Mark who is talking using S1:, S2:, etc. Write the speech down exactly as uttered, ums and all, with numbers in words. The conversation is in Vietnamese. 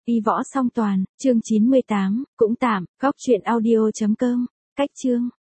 S1: Y võ song toàn, chương chín mươi tám, cũng tạm, góc truyện audio chấm com, cách chương.